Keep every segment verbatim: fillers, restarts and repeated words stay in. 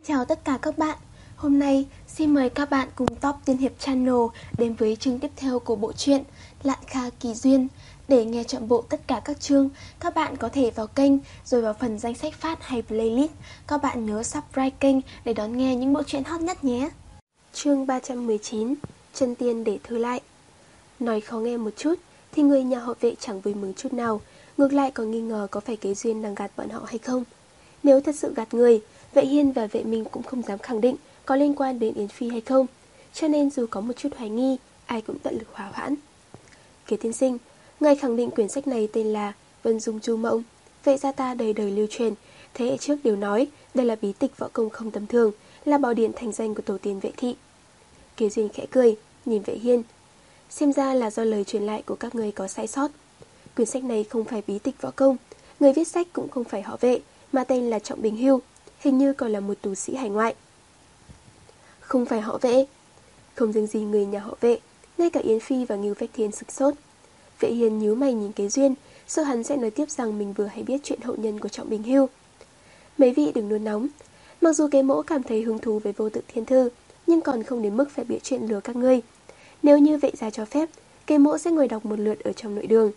Chào tất cả các bạn. Hôm nay xin mời các bạn cùng Top Tiên Hiệp Channel đến với chương tiếp theo của bộ truyện Lạn Kha Kỳ Duyên. Để nghe trọn bộ tất cả các chương, các bạn có thể vào kênh rồi vào phần danh sách phát hay playlist. Các bạn nhớ subscribe kênh để đón nghe những bộ truyện hot nhất nhé. Chương ba trăm mười chín, Chân Tiên để Thư Lại. Nói khó nghe một chút thì người nhà họ Vệ chẳng vui mừng chút nào, ngược lại còn nghi ngờ có phải Kế Duyên đang gạt bọn họ hay không. Nếu thật sự gạt người, Vệ Hiên và Vệ Minh cũng không dám khẳng định có liên quan đến Yến Phi hay không, cho nên dù có một chút hoài nghi, ai cũng tận lực hòa hoãn. Kế tiên sinh, ngài khẳng định quyển sách này tên là Vân Dung Chu Mộng. Vệ gia ta đời đời lưu truyền, thế hệ trước đều nói đây là bí tịch võ công không tầm thường, là bảo điện thành danh của tổ tiên Vệ thị. Kế Duyên khẽ cười, nhìn Vệ Hiên. Xem ra là do lời truyền lại của các người có sai sót. Quyển sách này không phải bí tịch võ công, người viết sách cũng không phải họ Vệ, mà tên là Trọng Bình Hưu, hình như còn là một tu sĩ hải ngoại. Không phải họ Vệ. Không riêng gì người nhà họ Vệ, ngay cả Yến Phi và Ngưu Phách Thiên sửng sốt. Vệ Hiên nhíu mày nhìn Kế Duyên, sợ hắn sẽ nói tiếp rằng mình vừa hay biết chuyện hậu nhân của Trọng Bình Hưu. Mấy vị đừng nôn nóng. Mặc dù Kế Mỗ cảm thấy hứng thú với Vô Tự Thiên Thư, nhưng còn không đến mức phải bịa chuyện lừa các ngươi. Nếu như Vệ gia cho phép, Kế Mỗ sẽ ngồi đọc một lượt ở trong nội đường.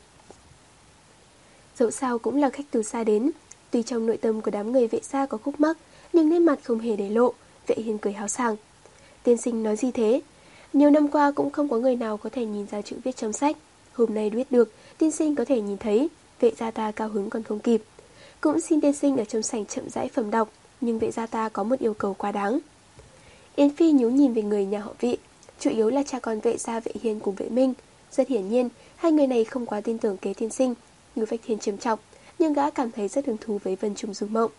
Dẫu sao cũng là khách từ xa đến, tuy trong nội tâm của đám người Vệ gia có khúc mắc, nhưng nét mặt không hề để lộ. Vệ Hiên cười háo sảng. Tiên sinh nói gì thế? Nhiều năm qua cũng không có người nào có thể nhìn ra chữ viết trong sách. Hôm nay biết được, tiên sinh có thể nhìn thấy. Vệ gia ta cao hứng còn không kịp. Cũng xin tiên sinh ở trong sảnh chậm rãi phẩm đọc, nhưng Vệ gia ta có một yêu cầu quá đáng. Yến Phi nhíu nhìn về người nhà họ Vệ, chủ yếu là cha con Vệ gia Vệ Hiên cùng Vệ Minh. Rất hiển nhiên, hai người này không quá tin tưởng Kế tiên sinh. Ngưu Phách Thiên trầm trọng, nhưng gã cảm thấy rất hứng thú với Vân Trung Du Mộng.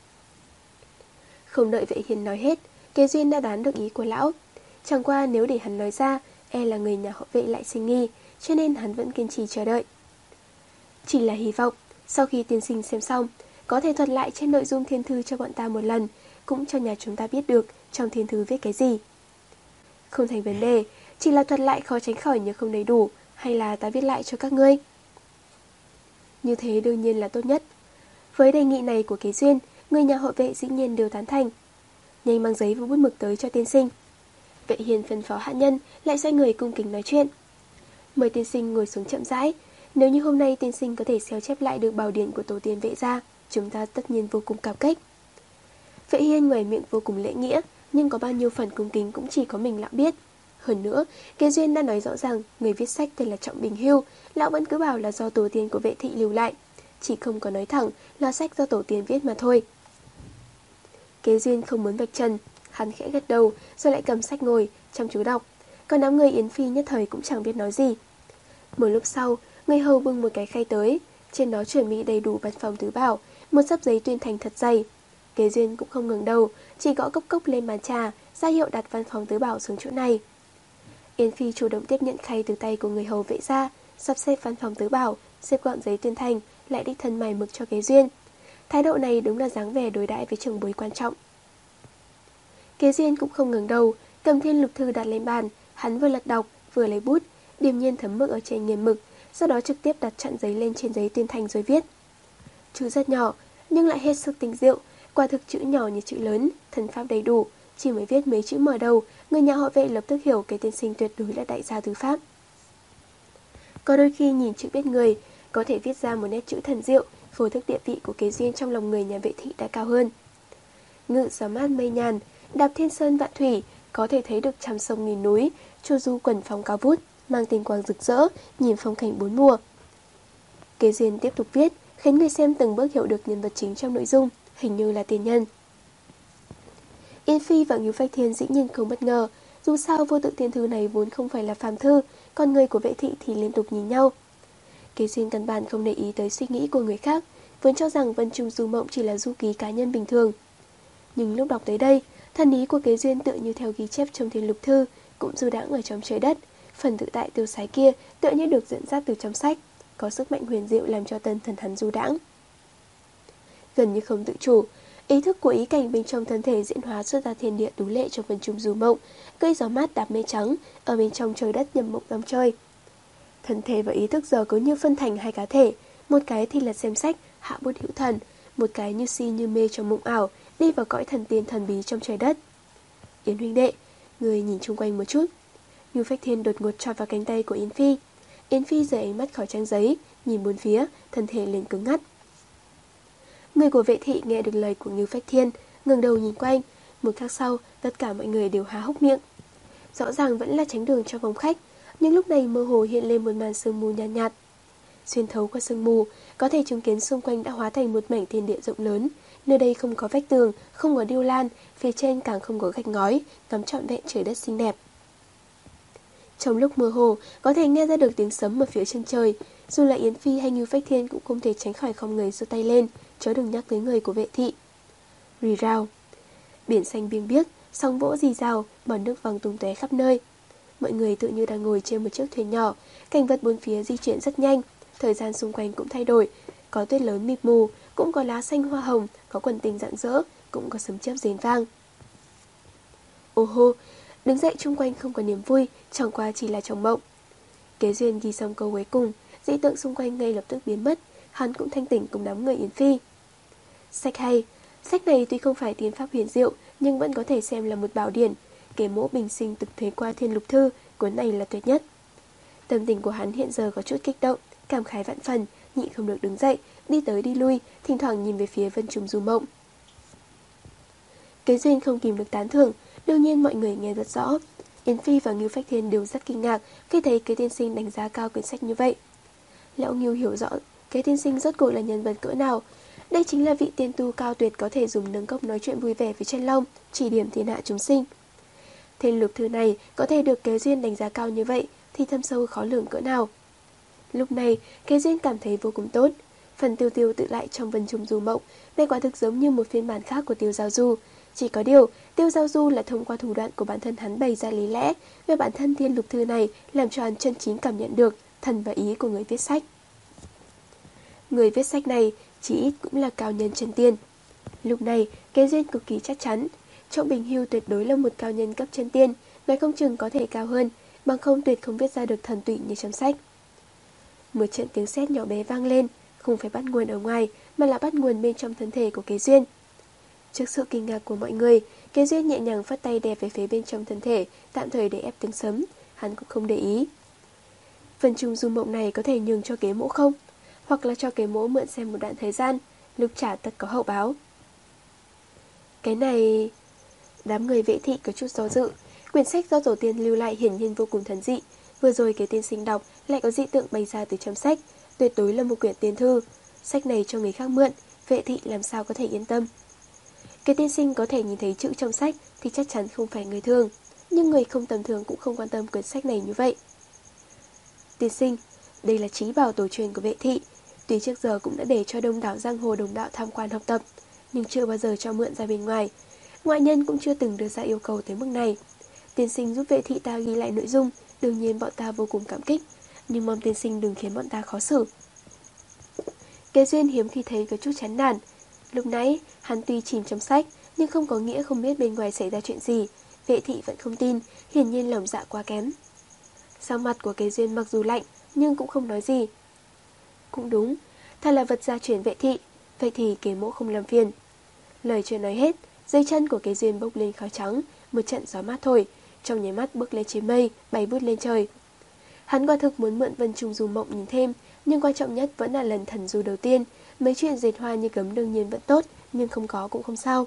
Không đợi Vệ Hiên nói hết, Kế Duyên đã đoán được ý của lão. Chẳng qua nếu để hắn nói ra, e là người nhà họ Vệ lại sinh nghi, cho nên hắn vẫn kiên trì chờ đợi. Chỉ là hy vọng, sau khi tiên sinh xem xong, có thể thuật lại trên nội dung thiên thư cho bọn ta một lần, cũng cho nhà chúng ta biết được trong thiên thư viết cái gì. Không thành vấn đề, chỉ là thuật lại khó tránh khỏi nhưng không đầy đủ, hay là ta viết lại cho các ngươi. Như thế đương nhiên là tốt nhất. Với đề nghị này của Kế Duyên, người nhà họ Vệ dĩ nhiên đều tán thành. Nhanh mang giấy và bút mực tới cho tiên sinh. Vệ Hiên phân phó hạ nhân, lại xoay người cung kính nói chuyện. Mời tiên sinh ngồi xuống chậm rãi. Nếu như hôm nay tiên sinh có thể xéo chép lại được bảo điển của tổ tiên Vệ gia, chúng ta tất nhiên vô cùng cảm kích. Vệ Hiên ngoài miệng vô cùng lễ nghĩa, nhưng có bao nhiêu phần cung kính cũng chỉ có mình lão biết. Hơn nữa, Kế Duyên đã nói rõ ràng người viết sách tên là Trọng Bình Hưu, lão vẫn cứ bảo là do tổ tiên của Vệ thị lưu lại, chỉ không có nói thẳng là sách do tổ tiên viết mà thôi. Kế Duyên không muốn vạch trần, hắn khẽ gật đầu rồi lại cầm sách ngồi chăm chú đọc, còn đám người Yến Phi nhất thời cũng chẳng biết nói gì. Một lúc sau, người hầu bưng một cái khay tới, trên đó chuẩn bị đầy đủ văn phòng tứ bảo, một xấp giấy tuyên thành thật dày. Kế Duyên cũng không ngẩng đầu, chỉ gõ cốc cốc lên bàn trà, ra hiệu đặt văn phòng tứ bảo xuống chỗ này. Yến Phi chủ động tiếp nhận khay từ tay của người hầu Vệ gia, sắp xếp văn phòng tứ bảo, xếp gọn giấy tuyên thành, lại đích thân mài mực cho Kế Duyên. Thái độ này đúng là dáng vẻ đối đãi với trưởng bối quan trọng. Kế Duyên cũng không ngẩng đầu, cầm thiên lục thư đặt lên bàn, hắn vừa lật đọc, vừa lấy bút, điềm nhiên thấm mực ở trên nghiền mực, sau đó trực tiếp đặt chặn giấy lên trên giấy tuyên thành rồi viết. Chữ rất nhỏ, nhưng lại hết sức tinh diệu, quả thực chữ nhỏ như chữ lớn, thần pháp đầy đủ, chỉ mới viết mấy chữ mở đầu, người nhà họ Vệ lập tức hiểu cái tiên sinh tuyệt đối là đại gia tứ pháp. Có đôi khi nhìn chữ biết người, có thể viết ra một nét chữ thần diệu, vô thức địa vị của Kế Duyên trong lòng người nhà Vệ thị đã cao hơn. Ngự gió mát mây nhàn, đạp thiên sơn vạn thủy, có thể thấy được trăm sông nghìn núi, chu du quần phong cao vút, mang tinh quang rực rỡ, nhìn phong cảnh bốn mùa. Kế Duyên tiếp tục viết, khiến người xem từng bước hiểu được nhân vật chính trong nội dung, hình như là tiền nhân. Yến Phi và Ngưu Phách Thiên dĩ nhiên không bất ngờ, dù sao Vô Tự Thiên Thư này vốn không phải là phàm thư, còn người của Vệ thị thì liên tục nhìn nhau. Kế Duyên căn bản không để ý tới suy nghĩ của người khác, vốn cho rằng Vân Trung Du Mộng chỉ là du ký cá nhân bình thường. Nhưng lúc đọc tới đây, thần ý của Kế Duyên tựa như theo ghi chép trong thiên lục thư, cũng du đãng ở trong trời đất, phần tự tại tiêu sái kia tựa như được dẫn dắt từ trong sách, có sức mạnh huyền diệu làm cho tân thần hắn du đãng. Gần như không tự chủ, ý thức của ý cảnh bên trong thân thể diễn hóa xuất ra thiên địa tú lệ trong Vân Trung Du Mộng, gây gió mát đạp mây trắng, ở bên trong trời đất nhầm mộng đắm chơi. Thân thể và ý thức giờ có như phân thành hai cá thể, một cái thì là xem sách, hạ bút hữu thần, một cái như si như mê trong mộng ảo, đi vào cõi thần tiên thần bí trong trời đất. Yến huynh đệ, người nhìn chung quanh một chút. Ngưu Phách Thiên đột ngột chọc vào cánh tay của Yến Phi. Yến Phi rời ánh mắt khỏi trang giấy, nhìn bốn phía, thân thể liền cứng ngắt. Người của vệ thị nghe được lời của Ngưu Phách Thiên, ngẩng đầu nhìn quanh. Một khắc sau, tất cả mọi người đều há hốc miệng. Rõ ràng vẫn là tránh đường cho phòng khách, nhưng lúc này mơ hồ hiện lên một màn sương mù nhạt nhạt. Xuyên thấu qua sương mù, có thể chứng kiến xung quanh đã hóa thành một mảnh thiên địa rộng lớn. Nơi đây không có vách tường, không có điêu lan, phía trên càng không có gạch ngói, ngắm trọn vẹn trời đất xinh đẹp. Trong lúc mơ hồ, có thể nghe ra được tiếng sấm ở phía chân trời. Dù là Yến Phi hay Ngưu Phách Thiên cũng không thể tránh khỏi khom người giơ tay lên, chớ đừng nhắc tới người của vệ thị. Rì rào. Biển xanh biêng biếc, sóng vỗ rì rào, bọt nước văng tung tóe khắp nơi. Mọi người tự như đang ngồi trên một chiếc thuyền nhỏ, cảnh vật bốn phía di chuyển rất nhanh, thời gian xung quanh cũng thay đổi, có tuyết lớn mịt mù, cũng có lá xanh hoa hồng, có quần tình rạng rỡ, cũng có sấm chớp rền vang. Ô hô, đứng dậy chung quanh không có niềm vui, chẳng qua chỉ là trong mộng. Kế Duyên ghi xong câu cuối cùng, dị tượng xung quanh ngay lập tức biến mất, hắn cũng thanh tỉnh cùng đám người Yến Phi. Sách hay, sách này tuy không phải tiên pháp huyền diệu, nhưng vẫn có thể xem là một bảo điển. Kế Mỗ bình sinh thực thế qua thiên lục thư, cuốn này là tuyệt nhất. Tâm tình của hắn hiện giờ có chút kích động, cảm khái vạn phần, nhịn không được đứng dậy, đi tới đi lui, thỉnh thoảng nhìn về phía Vân Trùng Du Mộng. Kế Duyên không kìm được tán thưởng, đương nhiên mọi người nghe rất rõ. Yến Phi và Ngưu Phách Thiên đều rất kinh ngạc khi thấy Kế tiên sinh đánh giá cao quyển sách như vậy. Lão Ngưu hiểu rõ Kế tiên sinh rốt cuộc là nhân vật cỡ nào. Đây chính là vị tiên tu cao tuyệt có thể dùng nâng cốc nói chuyện vui vẻ với Chân Long, chỉ điểm thiên hạ chúng sinh. Thiên lục thư này có thể được Kế Duyên đánh giá cao như vậy thì thâm sâu khó lường cỡ nào. Lúc này, Kế Duyên cảm thấy vô cùng tốt. Phần Tiêu Tiêu tự lại trong Vân Trùng Du Mộng, đây quả thực giống như một phiên bản khác của Tiêu Giao Du. Chỉ có điều, Tiêu Giao Du là thông qua thủ đoạn của bản thân hắn bày ra lý lẽ về bản thân thiên lục thư này, làm cho hắn chân chính cảm nhận được thần và ý của người viết sách. Người viết sách này chỉ ít cũng là cao nhân chân tiên. Lúc này, Kế Duyên cực kỳ chắc chắn, Trọng Bình Hưu tuyệt đối là một cao nhân cấp chân tiên, nói không chừng có thể cao hơn, bằng không tuyệt không viết ra được thần tụy như trong sách. Một trận tiếng sét nhỏ bé vang lên, không phải bắt nguồn ở ngoài, mà là bắt nguồn bên trong thân thể của Kế Duyên. Trước sự kinh ngạc của mọi người, Kế Duyên nhẹ nhàng phất tay đè về phía bên trong thân thể, tạm thời để ép tiếng sấm, hắn cũng không để ý. Vân Trùng Du Mộng này có thể nhường cho Kế Mỗ không? Hoặc là cho Kế Mỗ mượn xem một đoạn thời gian, lúc trả tất có hậu báo. Cái này... Đám người vệ thị có chút do dự. Quyển sách do tổ tiên lưu lại hiển nhiên vô cùng thần dị. Vừa rồi cái tiên sinh đọc lại có dị tượng bày ra từ trong sách, tuyệt đối là một quyển tiên thư. Sách này cho người khác mượn, vệ thị làm sao có thể yên tâm. Cái tiên sinh có thể nhìn thấy chữ trong sách thì chắc chắn không phải người thường, nhưng người không tầm thường cũng không quan tâm quyển sách này như vậy. Tiên sinh, đây là trí bảo tổ truyền của vệ thị, tuy trước giờ cũng đã để cho đông đảo giang hồ đồng đạo tham quan học tập, nhưng chưa bao giờ cho mượn ra bên ngoài. Ngoại nhân cũng chưa từng đưa ra yêu cầu tới mức này. Tiên sinh giúp vệ thị ta ghi lại nội dung, đương nhiên bọn ta vô cùng cảm kích, nhưng mong tiên sinh đừng khiến bọn ta khó xử. Kế Duyên hiếm khi thấy có chút chán nản. Lúc nãy, hắn tuy chìm trong sách, nhưng không có nghĩa không biết bên ngoài xảy ra chuyện gì. Vệ thị vẫn không tin, hiển nhiên lòng dạ quá kém. Sao mặt của Kế Duyên mặc dù lạnh, nhưng cũng không nói gì. Cũng đúng, thật là vật gia truyền vệ thị, vậy thì Kế Mỗ không làm phiền. Lời chưa nói hết, dây chân của Kế Duyên bốc lên khói trắng, một trận gió mát thổi, trong nháy mắt bước lên trên mây, bay vút lên trời. Hắn quả thực muốn mượn Vân Trùng Du Mộng nhìn thêm, nhưng quan trọng nhất vẫn là lần thần du đầu tiên. Mấy chuyện dệt hoa như gấm đương nhiên vẫn tốt, nhưng không có cũng không sao.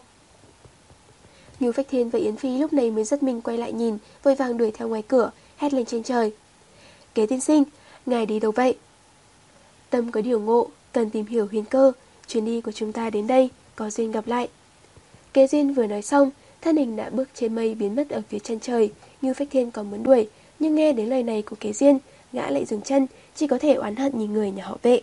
Ngưu Phách Thiên và Yến Phi lúc này mới giật mình quay lại nhìn, vội vàng đuổi theo ngoài cửa, hét lên trên trời. Kế tiên sinh, ngài đi đâu vậy? Tâm có điều ngộ, cần tìm hiểu huyền cơ, chuyến đi của chúng ta đến đây, có duyên gặp lại. Kế Duyên vừa nói xong, thân hình đã bước trên mây biến mất ở phía chân trời. Ngưu Phách Thiên còn muốn đuổi, nhưng nghe đến lời này của Kế Duyên, gã lại dừng chân, chỉ có thể oán hận nhìn người nhà họ Vệ.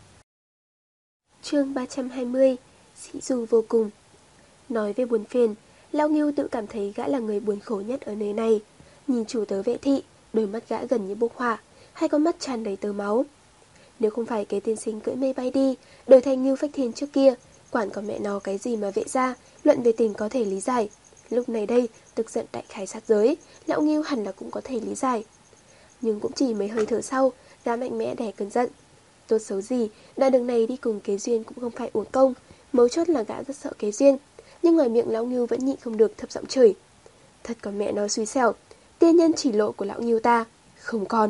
Chương ba trăm hai mươi. Sĩ du vô cùng. Nói về buồn phiền, Lão Ngưu tự cảm thấy gã là người buồn khổ nhất ở nơi này. Nhìn chủ tớ Vệ thị, đôi mắt gã gần như bốc hỏa, hai con mắt tràn đầy tơ máu. Nếu không phải cái tiên sinh cưỡi mây bay đi, đổi thành Ngưu Phách Thiên trước kia, quản có mẹ nó cái gì mà Vệ ra, luận về tình có thể lý giải. Lúc này đây, tức giận đại khái sát giới, Lão Ngưu hẳn là cũng có thể lý giải. Nhưng cũng chỉ mấy hơi thở sau, gã mạnh mẽ đè cơn giận. Tốt xấu gì, đoạn đường này đi cùng Kế Duyên cũng không phải uổng công, mấu chốt là gã rất sợ Kế Duyên. nhưng ngoài miệng lão Ngưu vẫn nhịn không được thấp giọng chửi. Thật còn mẹ nó xui xẻo, tiên nhân chỉ lộ của lão Ngưu ta, không còn.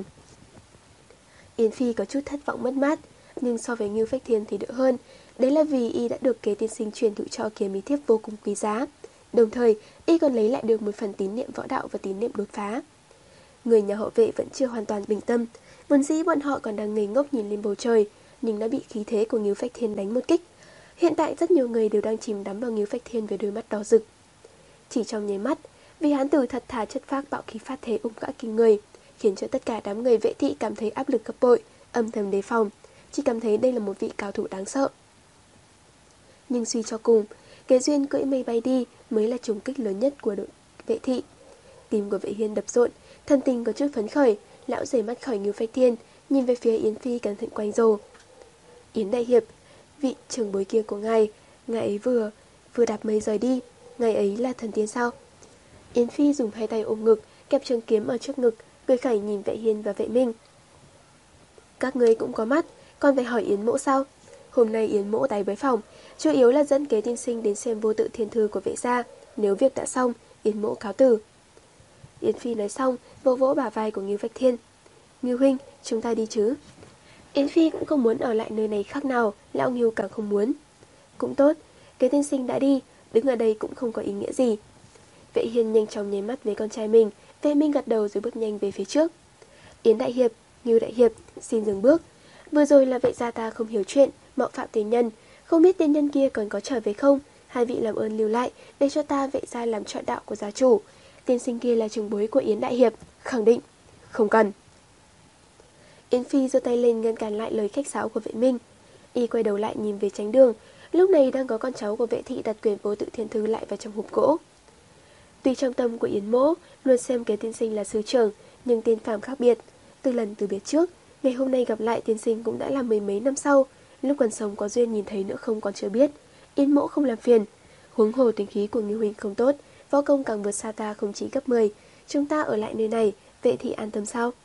Yến Phi có chút thất vọng mất mát, nhưng so với Ngưu Phách Thiên thì đỡ hơn. Đấy là vì y đã được kế tiên sinh truyền thụ cho kiếm bí thiếp vô cùng quý giá. Đồng thời, y còn lấy lại được một phần tín niệm võ đạo và tín niệm đột phá. Người nhà họ Vệ vẫn chưa hoàn toàn bình tâm, vốn dĩ bọn họ còn đang ngây ngốc nhìn lên bầu trời, nhưng đã bị khí thế của Ngưu Phách Thiên đánh một kích. Hiện tại rất nhiều người đều đang chìm đắm vào Ngưu Phách Thiên với đôi mắt đỏ rực. Chỉ trong nháy mắt, vì hán tử thật thà chất phác bạo khí phát thế ung gã kinh người, khiến cho tất cả đám người Vệ thị cảm thấy áp lực gấp bội, âm thầm đề phòng, chỉ cảm thấy đây là một vị cao thủ đáng sợ. Nhưng suy cho cùng, cái duyên cưỡi mây bay đi mới là trùng kích lớn nhất của đội Vệ thị. Tim của Vệ Hiên đập rộn, thân tình có chút phấn khởi, lão rời mắt khỏi Ngưu Phách Thiên, nhìn về phía Yến Phi cẩn thận quanh rồ. Yến đại hiệp, vị trưởng bối kia của ngài, ngài ấy vừa vừa đạp mây rời đi, ngài ấy là thần tiên sao? Yến Phi dùng hai tay ôm ngực, kẹp trường kiếm ở trước ngực, cười khẩy nhìn Vệ Hiên và Vệ Minh. Các ngươi cũng có mắt, còn phải hỏi Yến mỗ sao? Hôm nay Yến mỗ tái với phòng, chủ yếu là dẫn kế tiên sinh đến xem vô tự thiên thư của Vệ gia. Nếu việc đã xong, Yến mỗ cáo từ. Yến Phi nói xong, vỗ vỗ bả vai của Ngưu Phách Thiên. Ngưu huynh, chúng ta đi chứ? Yến Phi cũng không muốn ở lại nơi này khác nào, lão Ngưu càng không muốn. Cũng tốt, kế tiên sinh đã đi, đứng ở đây cũng không có ý nghĩa gì. Vệ Hiên nhanh chóng nháy mắt với con trai mình, Vệ Minh gật đầu rồi bước nhanh về phía trước. Yến đại hiệp, Ngưu đại hiệp, xin dừng bước. Vừa rồi là Vệ gia ta không hiểu chuyện, mạo phạm tiên nhân, không biết tiên nhân kia còn có trở về không. Hai vị làm ơn lưu lại để cho ta Vệ gia làm trọn đạo của gia chủ. Tiên sinh kia là trưởng bối của Yến đại hiệp, khẳng định. Không cần. Yến Phi giơ tay lên ngăn cản lại lời khách sáo của Vệ Minh. Y quay đầu lại nhìn về tránh đường, lúc này đang có con cháu của Vệ thị đặt quyền vô tự thiên thư lại vào trong hộp gỗ. Tuy trong tâm của Yến mỗ luôn xem kế tiên sinh là sư trưởng, nhưng tiên phàm khác biệt. Từ lần từ biệt trước, ngày hôm nay gặp lại tiên sinh cũng đã là mười mấy năm sau. Lúc còn sống có duyên nhìn thấy nữa không còn chưa biết. Yến mỗ không làm phiền. Huống hồ tính khí của Ngưu huynh không tốt, võ công càng vượt xa ta không chỉ gấp mười. Chúng ta ở lại nơi này, Vệ thị an tâm sao?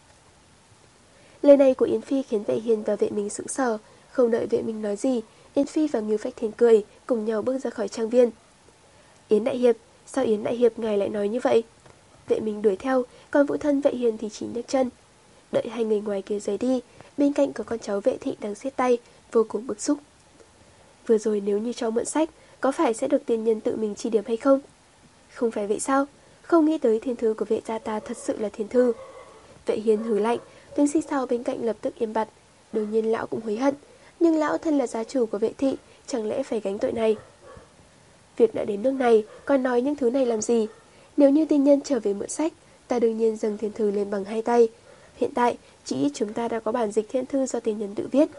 Lời này của Yến Phi khiến Vệ Hiên và Vệ Minh sững sờ. Không đợi Vệ Minh nói gì, Yến Phi và Ngưu Phách Thiên cười, cùng nhau bước ra khỏi trang viên. Yến đại hiệp, sao Yến đại hiệp ngài lại nói như vậy? Vệ Minh đuổi theo, còn phụ thân Vệ Hiên thì chỉ nhấc chân. Đợi hai người ngoài kia rời đi, bên cạnh có con cháu Vệ thị đang siết tay, vô cùng bức xúc. Vừa rồi nếu như cho mượn sách, có phải sẽ được tiên nhân tự mình chỉ điểm hay không? Không phải vậy sao? Không nghĩ tới thiên thư của Vệ gia ta thật sự là thiên thư. Vệ Hiên hừ lạnh, tiếng xích sao bên cạnh lập tức im bặt. Đương nhiên lão cũng hối hận, nhưng lão thân là gia chủ của Vệ thị, chẳng lẽ phải gánh tội này? Việc đã đến nước này, còn nói những thứ này làm gì? Nếu như tiên nhân trở về mượn sách, ta đương nhiên dâng thiên thư lên bằng hai tay. Hiện tại, chỉ ít chúng ta đã có bản dịch thiên thư do tiên nhân tự viết.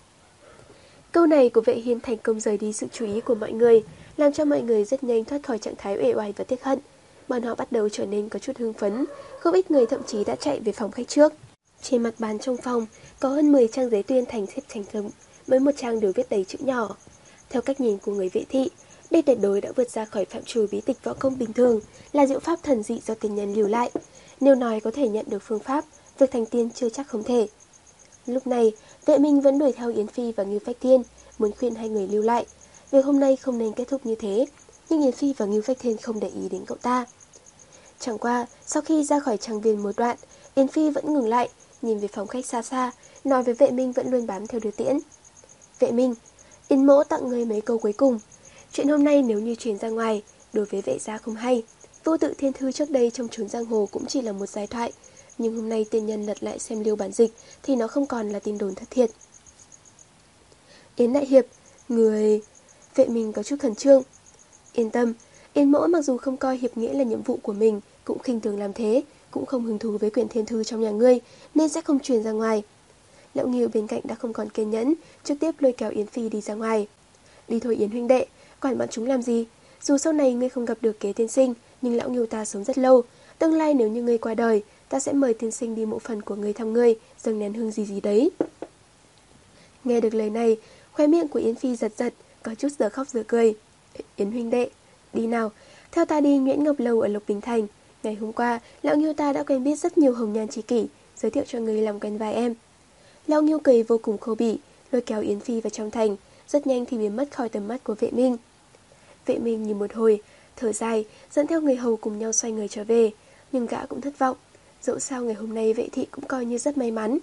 Câu này của Vệ Hiên thành công rời đi sự chú ý của mọi người, làm cho mọi người rất nhanh thoát khỏi trạng thái uể oải và tiếc hận. Bọn họ bắt đầu trở nên có chút hưng phấn, không ít người thậm chí đã chạy về phòng khách trước. Trên mặt bàn trong phòng có hơn mười trang giấy tuyên thành xếp thành thùng, mỗi một trang đều viết đầy chữ nhỏ. Theo cách nhìn của người Vệ thị, đây tuyệt đối đã vượt ra khỏi phạm trù bí tịch võ công bình thường, là diệu pháp thần dị do tiên nhân lưu lại. Nếu nói có thể nhận được phương pháp, việc thành tiên chưa chắc không thể. Lúc này, Vệ Minh vẫn đuổi theo Yến Phi và Ngưu Phách Thiên, muốn khuyên hai người lưu lại. Việc hôm nay không nên kết thúc như thế, nhưng Yến Phi và Ngưu Phách Thiên không để ý đến cậu ta. Chẳng qua, sau khi ra khỏi trang viên một đoạn, Yến Phi vẫn ngừng lại, nhìn về phòng khách xa xa, nói với Vệ Minh vẫn luôn bám theo đưa tiễn. Vệ Minh, Yến mỗ tặng người mấy câu cuối cùng. Chuyện hôm nay nếu như truyền ra ngoài, đối với Vệ gia không hay. Vô tự thiên thư trước đây trong chốn giang hồ cũng chỉ là một giai thoại, nhưng hôm nay tiên nhân lật lại xem lưu bản dịch thì nó không còn là tin đồn thất thiệt. Yến đại hiệp, người... Vệ Minh có chút khẩn trương. Yên tâm, Yến mỗ mặc dù không coi hiệp nghĩa là nhiệm vụ của mình, cũng khinh thường làm thế, cũng không hứng thú với quyển thiên thư trong nhà ngươi, nên sẽ không truyền ra ngoài. Lão Ngưu bên cạnh đã không còn kiên nhẫn, trực tiếp lôi kéo Yến Phi đi ra ngoài. Đi thôi Yến huynh đệ, quản bọn chúng làm gì? Dù sau này ngươi không gặp được kế tiên sinh, nhưng lão Ngưu ta sống rất lâu. Tương lai nếu như ngươi qua đời, ta sẽ mời tiên sinh đi mộ phần của ngươi thăm ngươi, dâng nén hương gì gì đấy. Nghe được lời này, khóe miệng của Yến Phi giật giật, có chút giờ khóc giờ cười. Yến huynh đệ, đi nào, theo ta đi Nguyễn Ngọc Lâu ở Lộc Bình Thành. Ngày hôm qua, lão Ngưu ta đã quen biết rất nhiều hồng nhan tri kỷ, giới thiệu cho ngươi làm quen vài em. Lão Ngưu cười vô cùng khô bỉ, lôi kéo Yến Phi vào trong thành, rất nhanh thì biến mất khỏi tầm mắt của Vệ Minh. Vệ Minh nhìn một hồi, thở dài, dẫn theo người hầu cùng nhau xoay người trở về, nhưng gã cũng thất vọng. Dẫu sao ngày hôm nay Vệ thị cũng coi như rất may mắn.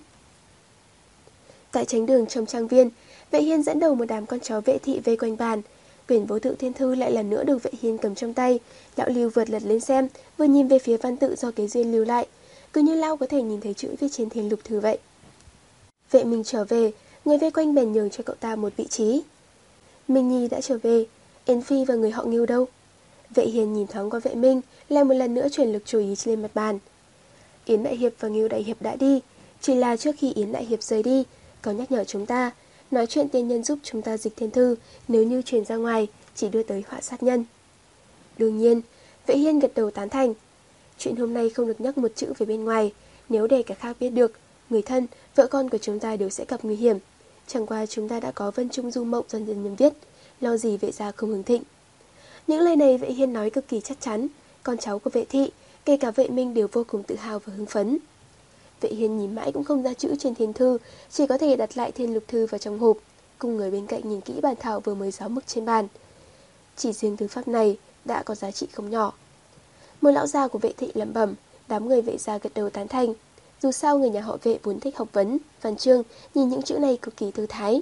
Tại tránh đường trong trang viên, Vệ Hiên dẫn đầu một đám con chó Vệ thị vây quanh bàn. Quyển Vô Tự Thiên Thư lại lần nữa được Vệ Hiên cầm trong tay. Lão Lưu vượt lật lên xem, vừa nhìn về phía văn tự do Kế Duyên lưu lại, cứ như lão có thể nhìn thấy chữ viết trên Thiên Lục Thư vậy. Vệ Minh trở về, người vây quanh bèn nhường cho cậu ta một vị trí. Minh Nhi đã trở về, Yến Phi và người họ Ngưu đâu? Vệ Hiên nhìn thoáng qua Vệ Minh, lại một lần nữa chuyển lực chú ý lên mặt bàn. Yến Đại Hiệp và Ngưu Đại Hiệp đã đi, chỉ là trước khi Yến Đại Hiệp rời đi, có nhắc nhở chúng ta, nói chuyện tiên nhân giúp chúng ta dịch thiên thư, nếu như truyền ra ngoài, chỉ đưa tới họa sát nhân. Đương nhiên, Vệ Hiên gật đầu tán thành. Chuyện hôm nay không được nhắc một chữ về bên ngoài, nếu để cả khác biết được, người thân, vợ con của chúng ta đều sẽ gặp nguy hiểm. Chẳng qua chúng ta đã có Vân Trung Du Mộng dần dần nhân viết, lo gì Vệ gia không hứng thịnh. Những lời này Vệ Hiên nói cực kỳ chắc chắn, con cháu của Vệ thị, kể cả Vệ Minh đều vô cùng tự hào và hưng phấn. Vệ Hiên nhìn mãi cũng không ra chữ trên thiên thư, chỉ có thể đặt lại Thiên Lục Thư vào trong hộp, cùng người bên cạnh nhìn kỹ bản thảo vừa mới giáo mực trên bàn. Chỉ riêng thư pháp này đã có giá trị không nhỏ. Một lão già của Vệ thị lẩm bẩm, đám người Vệ gia gật đầu tán thành. Dù sao người nhà họ Vệ vốn thích học vấn, văn chương, nhìn những chữ này cực kỳ thư thái.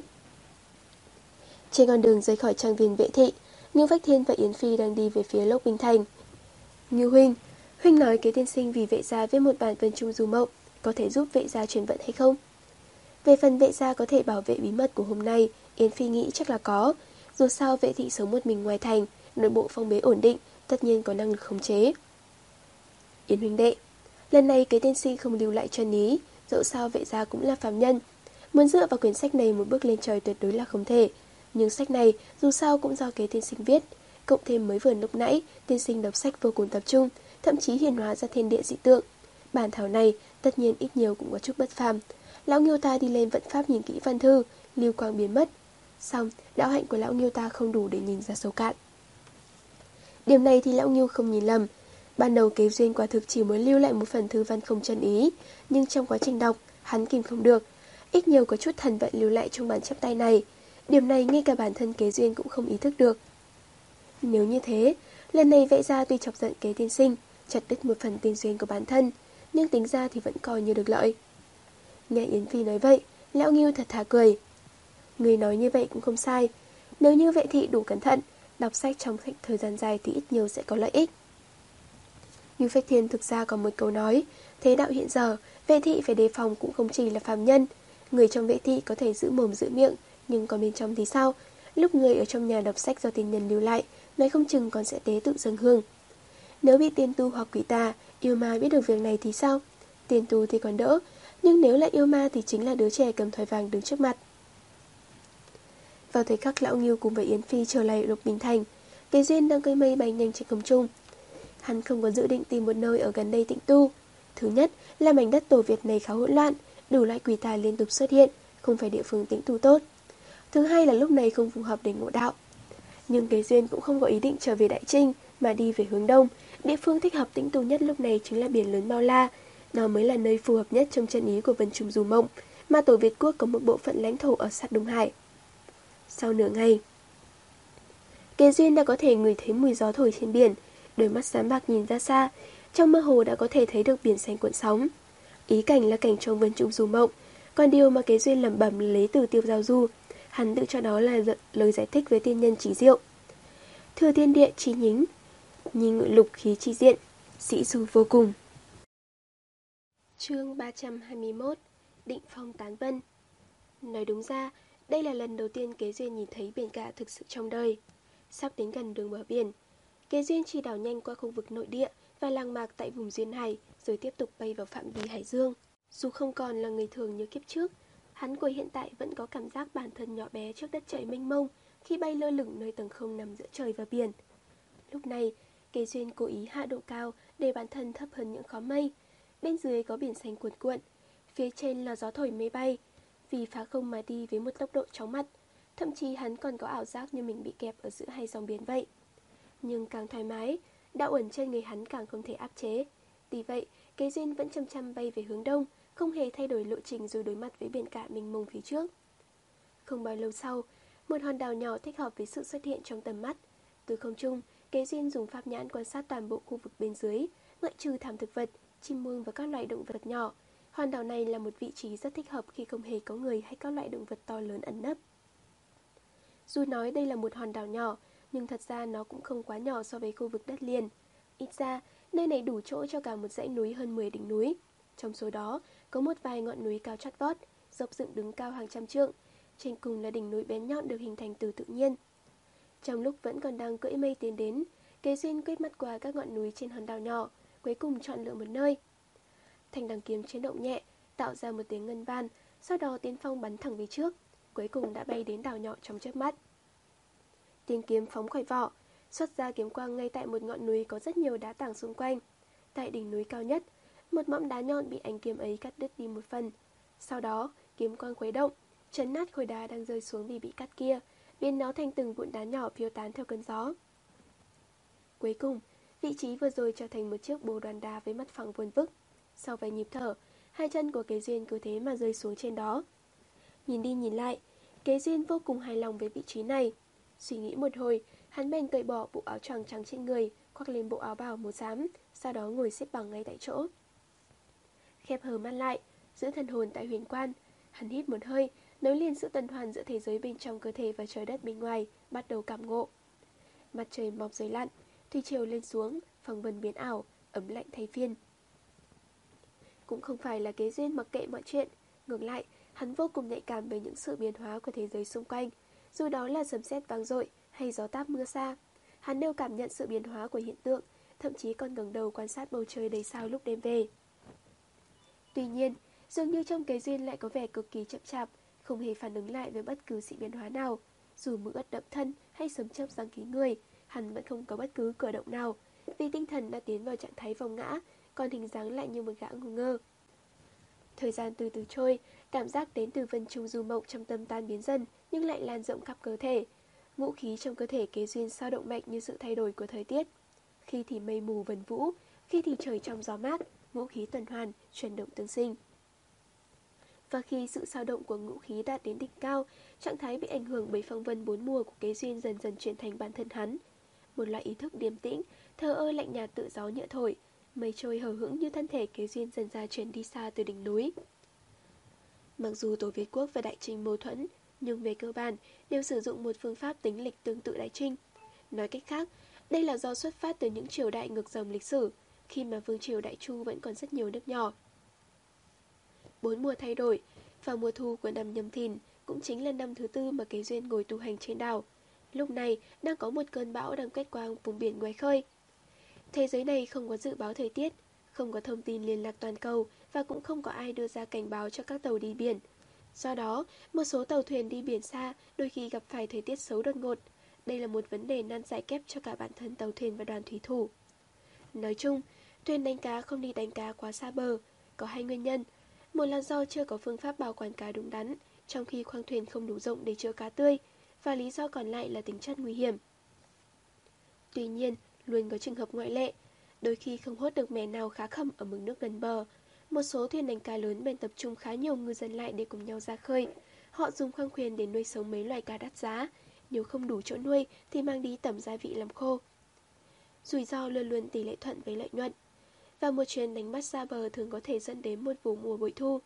Trên con đường rời khỏi trang viên Vệ thị, Ngưu Phách Thiên và Yến Phi đang đi về phía Lốc Bình Thành. Ngưu huynh, huynh nói Kế tiên sinh vì Vệ gia viết một bản Vân Trung Du Mộng, có thể giúp Vệ gia truyền vận hay không? Về phần Vệ gia có thể bảo vệ bí mật của hôm nay, Yến Phi nghĩ chắc là có. Dù sao Vệ thị sống một mình ngoài thành, nội bộ phong bế ổn định, tất nhiên có năng lực khống chế. Yến huynh đệ, lần này Kế tiên sinh không lưu lại chân ý, dẫu sao Vệ gia cũng là phàm nhân, muốn dựa vào quyển sách này một bước lên trời tuyệt đối là không thể. Nhưng sách này dù sao cũng do Kế tiên sinh viết, cộng thêm mới vừa lúc nãy tiên sinh đọc sách vô cùng tập trung, thậm chí hiển hóa ra thiên địa dị tượng. Bản thảo này tất nhiên ít nhiều cũng có chút bất phàm. Lão Ngưu ta đi lên vận pháp nhìn kỹ văn thư, lưu quang biến mất. Xong, đạo hạnh của lão Ngưu ta không đủ để nhìn ra sâu cạn. Điểm này thì lão Ngưu không nhìn lầm. Ban đầu Kế Duyên quả thực chỉ muốn lưu lại một phần thư văn không chân ý, nhưng trong quá trình đọc, hắn kìm không được, ít nhiều có chút thần vận lưu lại trong bản chép tay này. Điểm này ngay cả bản thân Kế Duyên cũng không ý thức được. Nếu như thế, lần này Vệ gia tuy chọc giận Kế tiên sinh, chặt đứt một phần tiên duyên của bản thân, nhưng tính ra thì vẫn coi như được lợi. Nghe Yến Phi nói vậy, lão Ngưu thật thà cười. Người nói như vậy cũng không sai. Nếu như Vệ thị đủ cẩn thận, đọc sách trong thời gian dài thì ít nhiều sẽ có lợi ích. Ngưu Phách Thiên thực ra có một câu nói, thế đạo hiện giờ, Vệ thị phải đề phòng cũng không chỉ là phàm nhân. Người trong Vệ thị có thể giữ mồm giữ miệng, nhưng còn bên trong thì sao? Lúc người ở trong nhà đọc sách do tiên nhân lưu lại, nói không chừng còn sẽ tế tự dâng hương. Nếu bị tiên tu hoặc quỷ tà, yêu ma biết được việc này thì sao? Tiên tu thì còn đỡ, nhưng nếu là yêu ma thì chính là đứa trẻ cầm thỏi vàng đứng trước mặt. Vào thời khắc lão Ngưu cùng với Yến Phi trở lại Lục Bình Thành, Kế Duyên đang cưỡi mây bay nhanh trên không trung. Hắn không có dự định tìm một nơi ở gần đây tĩnh tu. Thứ nhất là mảnh đất Tổ Việt này khá hỗn loạn, đủ loại quỷ tà liên tục xuất hiện, không phải địa phương tĩnh tu tốt. Thứ hai là lúc này không phù hợp để ngộ đạo. Nhưng Kế Duyên cũng không có ý định trở về Đại Trinh mà đi về hướng đông. Địa phương thích hợp tĩnh tu nhất lúc này chính là biển lớn Bao La. Nó mới là nơi phù hợp nhất trong chân ý của Vân Trung Du Mộng, mà Tổ Việt Quốc có một bộ phận lãnh thổ ở sát Đông Hải. Sau nửa ngày, Kế Duyên đã có thể ngửi thấy mùi gió thổi trên biển, đôi mắt sáng bạc nhìn ra xa, trong mơ hồ đã có thể thấy được biển xanh cuộn sóng. Ý cảnh là cảnh trong Vân Trung Du Mộng, còn điều mà Kế Duyên lẩm bẩm lấy từ Tiêu Giao Du, hắn tự cho đó là lời giải thích với tiên nhân Chỉ Diệu. Thừa thiên địa chi nhính, nhi ngự lục khí chi diện, sĩ du vô cùng. Chương ba trăm hai mươi mốt, Định Phong tán vân. Nói đúng ra, đây là lần đầu tiên Kế Duyên nhìn thấy biển cả thực sự trong đời. Sắp đến gần đường bờ biển, Kế Duyên chỉ đảo nhanh qua khu vực nội địa và làng mạc tại vùng duyên hải, rồi tiếp tục bay vào phạm vi hải dương. Dù không còn là người thường như kiếp trước, hắn của hiện tại vẫn có cảm giác bản thân nhỏ bé trước đất trời mênh mông khi bay lơ lửng nơi tầng không nằm giữa trời và biển. Lúc này, Kế Duyên cố ý hạ độ cao để bản thân thấp hơn những khóm mây. Bên dưới có biển xanh cuồn cuộn, phía trên là gió thổi mây bay. Vì phá không mà đi với một tốc độ chóng mặt, thậm chí hắn còn có ảo giác như mình bị kẹp ở giữa hai dòng biển vậy. Nhưng càng thoải mái, đạo ẩn trên người hắn càng không thể áp chế. Vì vậy, Kế Duyên vẫn chăm chăm bay về hướng đông, không hề thay đổi lộ trình rồi đối mặt với biển cả mênh mông phía trước. Không bao lâu sau, một hòn đảo nhỏ thích hợp với sự xuất hiện trong tầm mắt. Từ không trung, Kế Duyên dùng pháp nhãn quan sát toàn bộ khu vực bên dưới, ngoại trừ thảm thực vật, chim muông và các loại động vật nhỏ. Hòn đảo này là một vị trí rất thích hợp khi không hề có người hay các loại động vật to lớn ẩn nấp. Dù nói đây là một hòn đảo nhỏ, nhưng thật ra nó cũng không quá nhỏ so với khu vực đất liền. Ít ra, nơi này đủ chỗ cho cả một dãy núi hơn mười đỉnh núi. Trong số đó, có một vài ngọn núi cao chót vót, dốc dựng đứng cao hàng trăm trượng. Trên cùng là đỉnh núi bén nhọn được hình thành từ tự nhiên. Trong lúc vẫn còn đang cưỡi mây tiến đến, Kế Duyên quét mắt qua các ngọn núi trên hòn đảo nhỏ, cuối cùng chọn lựa một nơi. Thanh đằng kiếm chấn động nhẹ, tạo ra một tiếng ngân vang, sau đó tiến phong bắn thẳng về trước, cuối cùng đã bay đến đảo nhỏ trong chớp mắt. Tiên kiếm phóng khỏi vỏ, xuất ra kiếm quang ngay tại một ngọn núi có rất nhiều đá tảng xung quanh. Tại đỉnh núi cao nhất, một mỏm đá nhọn bị ánh kiếm ấy cắt đứt đi một phần. Sau đó, kiếm quang khuấy động, chấn nát khối đá đang rơi xuống vì bị cắt kia, biến nó thành từng vụn đá nhỏ phiêu tán theo cơn gió. Cuối cùng, vị trí vừa rồi trở thành một chiếc bồ đoàn đá với mặt phẳng vuông vức. Sau vài nhịp thở, hai chân của Kế Duyên cứ thế mà rơi xuống trên đó. Nhìn đi nhìn lại, Kế Duyên vô cùng hài lòng với vị trí này. Suy nghĩ một hồi, hắn bèn cởi bỏ bộ áo choàng trắng trên người, khoác lên bộ áo bào màu xám, sau đó ngồi xếp bằng ngay tại chỗ. Khép hờ mắt lại, giữ thần hồn tại huyền quan, hắn hít một hơi, nối liền sự tuần hoàn giữa thế giới bên trong cơ thể và trời đất bên ngoài, bắt đầu cảm ngộ. Mặt trời mọc rồi lặn, thủy triều lên xuống, phong vân biến ảo, ấm lạnh thay phiên. Cũng không phải là Kế Duyên mặc kệ mọi chuyện, ngược lại, hắn vô cùng nhạy cảm với những sự biến hóa của thế giới xung quanh. Dù đó là sấm sét vang dội hay gió táp mưa xa, hắn đều cảm nhận sự biến hóa của hiện tượng, thậm chí còn ngẩng đầu quan sát bầu trời đầy sao lúc đêm về. Tuy nhiên, dường như trong Kế Duyên lại có vẻ cực kỳ chậm chạp, không hề phản ứng lại với bất cứ sự biến hóa nào. Dù mưa ướt đẫm thân hay sấm chớp giáng kín người, hắn vẫn không có bất cứ cử động nào, vì tinh thần đã tiến vào trạng thái vòng ngã, còn hình dáng lại như một gã ngu ngơ. Thời gian từ từ trôi, cảm giác đến từ vân trung du mộng trong tâm tan biến dần, nhưng lại lan rộng khắp cơ thể. Ngũ khí trong cơ thể Kế Duyên sao động mạnh như sự thay đổi của thời tiết. Khi thì mây mù vần vũ, khi thì trời trong gió mát, ngũ khí tuần hoàn, chuyển động tương sinh. Và khi sự sao động của ngũ khí đạt đến đỉnh cao, trạng thái bị ảnh hưởng bởi phong vân bốn mùa của Kế Duyên dần dần chuyển thành bản thân hắn. Một loại ý thức điềm tĩnh, thờ ơ lạnh nhạt tự gió nhẹ thổi, mây trôi hờ hững như thân thể Kế Duyên dần ra chuyển đi xa từ đỉnh núi. Mặc dù Tổ Việt Quốc và Đại Trinh mâu thuẫn, nhưng về cơ bản đều sử dụng một phương pháp tính lịch tương tự Đại Trinh. Nói cách khác, đây là do xuất phát từ những triều đại ngược dòng lịch sử, khi mà vương triều Đại Chu vẫn còn rất nhiều nước nhỏ. Bốn mùa thay đổi, vào mùa thu của năm Nhâm Thìn, cũng chính là năm thứ tư mà Kế Duyên ngồi tu hành trên đảo. Lúc này đang có một cơn bão đang quét qua vùng biển ngoài khơi. Thế giới này không có dự báo thời tiết, không có thông tin liên lạc toàn cầu và cũng không có ai đưa ra cảnh báo cho các tàu đi biển. Do đó, một số tàu thuyền đi biển xa đôi khi gặp phải thời tiết xấu đột ngột. Đây là một vấn đề nan giải kép cho cả bản thân tàu thuyền và đoàn thủy thủ. Nói chung, thuyền đánh cá không đi đánh cá quá xa bờ, có hai nguyên nhân. Một là do chưa có phương pháp bảo quản cá đúng đắn, trong khi khoang thuyền không đủ rộng để chứa cá tươi, và lý do còn lại là tính chất nguy hiểm. Tuy nhiên, luôn có trường hợp ngoại lệ, đôi khi không hốt được mẻ nào khá khẩm ở mực nước gần bờ. Một số thuyền đánh cá lớn bèn tập trung khá nhiều ngư dân lại để cùng nhau ra khơi. Họ dùng khoang thuyền để nuôi sống mấy loài cá đắt giá, nếu không đủ chỗ nuôi thì mang đi tẩm gia vị làm khô. Rủi ro luôn luôn tỷ lệ thuận với lợi nhuận, và một chuyến đánh bắt xa bờ thường có thể dẫn đến một vụ mùa bội thu.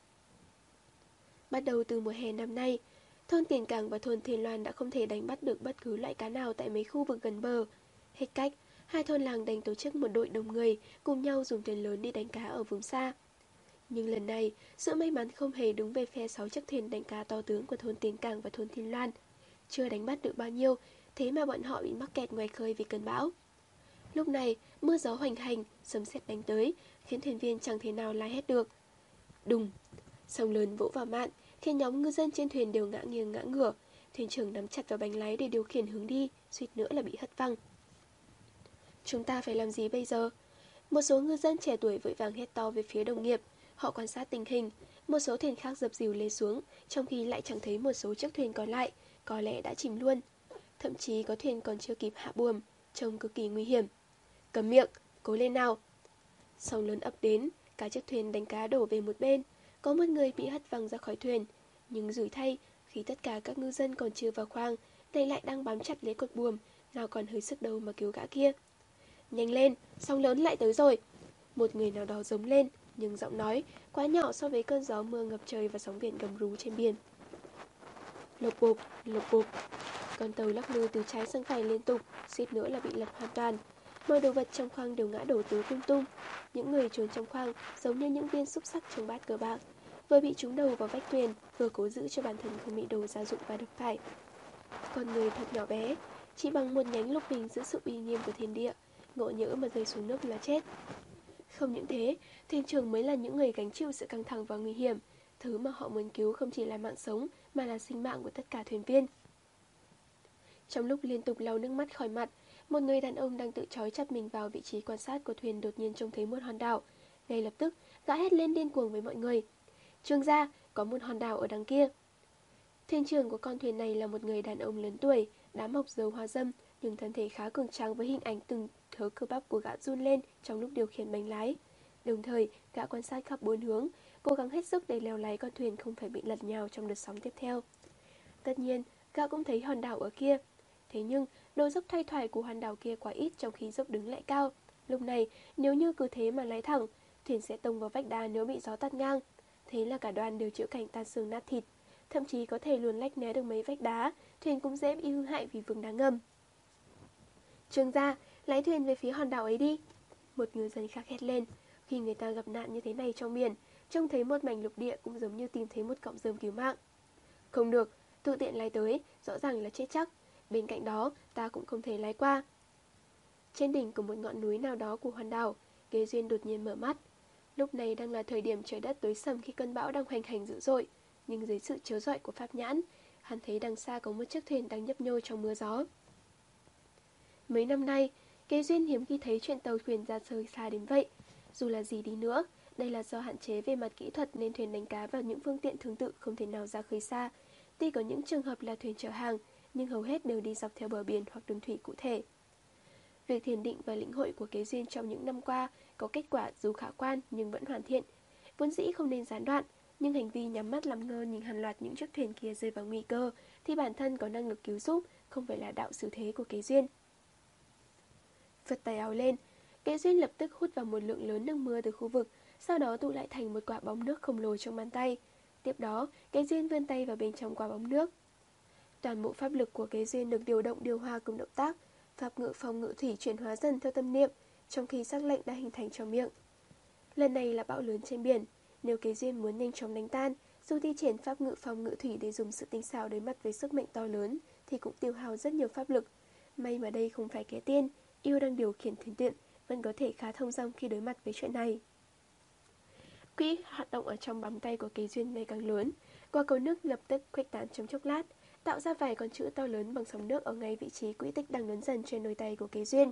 Bắt đầu từ mùa hè năm nay, thôn Tiền Cảng và thôn Thiên Loan đã không thể đánh bắt được bất cứ loại cá nào tại mấy khu vực gần bờ. Hết cách, hai thôn làng đành tổ chức một đội đông người cùng nhau dùng thuyền lớn đi đánh cá ở vùng xa. Nhưng lần này, sự may mắn không hề đứng về phe sáu chiếc thuyền đánh cá to tướng của thôn Tiền Cảng và thôn Thiên Loan. Chưa đánh bắt được bao nhiêu, thế mà bọn họ bị mắc kẹt ngoài khơi vì cơn bão. Lúc này, mưa gió hoành hành, sấm sét đánh tới, khiến thuyền viên chẳng thể nào la hét được. Đùng! Sóng lớn vỗ vào mạn, khiến nhóm ngư dân trên thuyền đều ngã nghiêng ngã ngửa. Thuyền trưởng nắm chặt vào bánh lái để điều khiển hướng đi, suýt nữa là bị hất văng. Chúng ta phải làm gì bây giờ? Một số ngư dân trẻ tuổi vội vàng hét to về phía đồng nghiệp. Họ quan sát tình hình, một số thuyền khác dập dìu lên xuống, trong khi lại chẳng thấy một số chiếc thuyền còn lại, có lẽ đã chìm luôn. Thậm chí có thuyền còn chưa kịp hạ buồm, trông cực kỳ nguy hiểm. Cầm miệng, cố lên nào! Sóng lớn ập đến, cả chiếc thuyền đánh cá đổ về một bên. Có một người bị hất văng ra khỏi thuyền, nhưng rủi thay, khi tất cả các ngư dân còn chưa vào khoang, này lại đang bám chặt lấy cột buồm, nào còn hơi sức đâu mà cứu gã kia. Nhanh lên, sóng lớn lại tới rồi. Một người nào đó giống lên, nhưng giọng nói quá nhỏ so với cơn gió mưa ngập trời và sóng biển gầm rú trên biển. Lộc bộp, lộc bộp. Con tàu lắc lư từ trái sang phải liên tục, suýt nữa là bị lật hoàn toàn. Mọi đồ vật trong khoang đều ngã đổ tứ tung tung. Những người trốn trong khoang giống như những viên xúc xắc trong bát cờ bạc, vừa bị trúng đầu vào vách thuyền, vừa cố giữ cho bản thân không bị đồ gia dụng và đập phải. Con người thật nhỏ bé, chỉ bằng một nhánh lục bình giữ sự uy nghiêm của thiên địa, ngộ nhỡ mà rơi xuống nước là chết. Không những thế, thuyền trưởng mới là những người gánh chịu sự căng thẳng và nguy hiểm. Thứ mà họ muốn cứu không chỉ là mạng sống, mà là sinh mạng của tất cả thuyền viên. Trong lúc liên tục lau nước mắt khỏi mặt, một người đàn ông đang tự trói chặt mình vào vị trí quan sát của thuyền đột nhiên trông thấy một hòn đảo. Ngay lập tức, gã hét lên điên cuồng với mọi người. Trương gia, có một hòn đảo ở đằng kia. Thuyền trưởng của con thuyền này là một người đàn ông lớn tuổi, đã mọc râu hoa râm, nhưng thân thể khá cường tráng với hình ảnh từng thớ cơ bắp của gã run lên trong lúc điều khiển bánh lái. Đồng thời, gã quan sát khắp bốn hướng, cố gắng hết sức để lèo lái con thuyền không phải bị lật nhào trong đợt sóng tiếp theo. Tất nhiên, gã cũng thấy hòn đảo ở kia. Thế nhưng, độ dốc thoai thoải của hòn đảo kia quá ít trong khi dốc đứng lại cao. Lúc này, nếu như cứ thế mà lái thẳng, thuyền sẽ tông vào vách đá nếu bị gió tạt ngang. Thế là cả đoàn đều chịu cảnh tan xương nát thịt. Thậm chí có thể luồn lách né được mấy vách đá, thuyền cũng dễ bị hư hại vì vướng đá ngầm. Trương gia, lái thuyền về phía hòn đảo ấy đi. Một ngư dân khác hét lên. Khi người ta gặp nạn như thế này trong biển, trông thấy một mảnh lục địa cũng giống như tìm thấy một cọng rơm cứu mạng. Không được, tự tiện lái tới, rõ ràng là chết chắc. Bên cạnh đó, ta cũng không thể lái qua. Trên đỉnh của một ngọn núi nào đó của hòn đảo, Kế Duyên đột nhiên mở mắt. Lúc này đang là thời điểm trời đất tối sầm khi cơn bão đang hoành hành dữ dội, nhưng dưới sự chiếu rọi của pháp nhãn, hắn thấy đằng xa có một chiếc thuyền đang nhấp nhô trong mưa gió. Mấy năm nay, Kế Duyên hiếm khi thấy chuyện tàu thuyền ra khơi xa đến vậy. Dù là gì đi nữa, đây là do hạn chế về mặt kỹ thuật nên thuyền đánh cá và những phương tiện tương tự không thể nào ra khơi xa. Tuy có những trường hợp là thuyền chở hàng, nhưng hầu hết đều đi dọc theo bờ biển hoặc đường thủy cụ thể. Việc thiền định và lĩnh hội của Kế Duyên trong những năm qua có kết quả dù khả quan nhưng vẫn hoàn thiện. Vốn dĩ không nên gián đoạn, nhưng hành vi nhắm mắt làm ngơ nhìn hàng loạt những chiếc thuyền kia rơi vào nguy cơ thì bản thân có năng lực cứu giúp, không phải là đạo xử thế của Kế Duyên. Phật tay áo lên, Kế Duyên lập tức hút vào một lượng lớn nước mưa từ khu vực, sau đó tụ lại thành một quả bóng nước khổng lồ trong bàn tay. Tiếp đó, Kế Duyên vươn tay vào bên trong quả bóng nước. Toàn bộ pháp lực của Kế Duyên được điều động điều hòa cùng động tác, pháp ngự phong ngự thủy chuyển hóa dần theo tâm niệm, trong khi sắc lệnh đã hình thành trong miệng. Lần này là bão lớn trên biển, nếu Kế Duyên muốn nhanh chóng đánh tan, dù thi triển pháp ngự phong ngự thủy để dùng sự tinh xảo đối mặt với sức mạnh to lớn, thì cũng tiêu hao rất nhiều pháp lực. May mà đây không phải kẻ tiên, yêu đang điều khiển thuyền tiện, vẫn có thể khá thông dong khi đối mặt với chuyện này. Quỹ hoạt động ở trong bàn tay của Kế Duyên ngày càng lớn, quả cầu nước lập tức khuếch tán trong chốc lát, tạo ra vài con chữ to lớn bằng sóng nước ở ngay vị trí quỹ tích đang lớn dần trên đôi tay của Kế Duyên.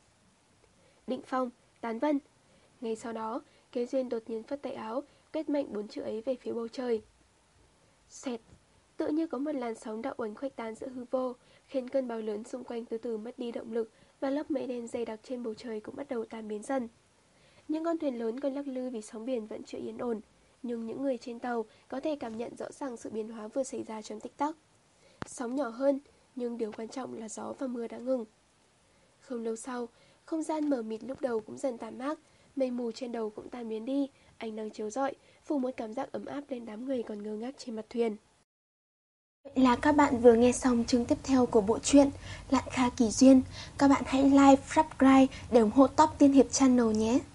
Định phong, tán vân. Ngay sau đó, Kế Duyên đột nhiên phất tay áo, kết mạnh bốn chữ ấy về phía bầu trời. Xẹt, tự như có một làn sóng đạo uẩn khuếch tán giữa hư vô, khiến cơn bão lớn xung quanh từ từ mất đi động lực và lớp mây đen dày đặc trên bầu trời cũng bắt đầu tan biến dần. Những con thuyền lớn còn lắc lư vì sóng biển vẫn chưa yên ổn, nhưng những người trên tàu có thể cảm nhận rõ ràng sự biến hóa vừa xảy ra trong tích tắc. Sóng nhỏ hơn, nhưng điều quan trọng là gió và mưa đã ngừng. Không lâu sau, không gian mờ mịt lúc đầu cũng dần tàn mát, mây mù trên đầu cũng tan biến đi, ánh nắng chiếu rọi, phủ một cảm giác ấm áp lên đám người còn ngơ ngác trên mặt thuyền. Vậy là các bạn vừa nghe xong chương tiếp theo của bộ truyện Lạn Kha Kỳ Duyên. Các bạn hãy like, subscribe để ủng hộ Top Tiên Hiệp Channel nhé.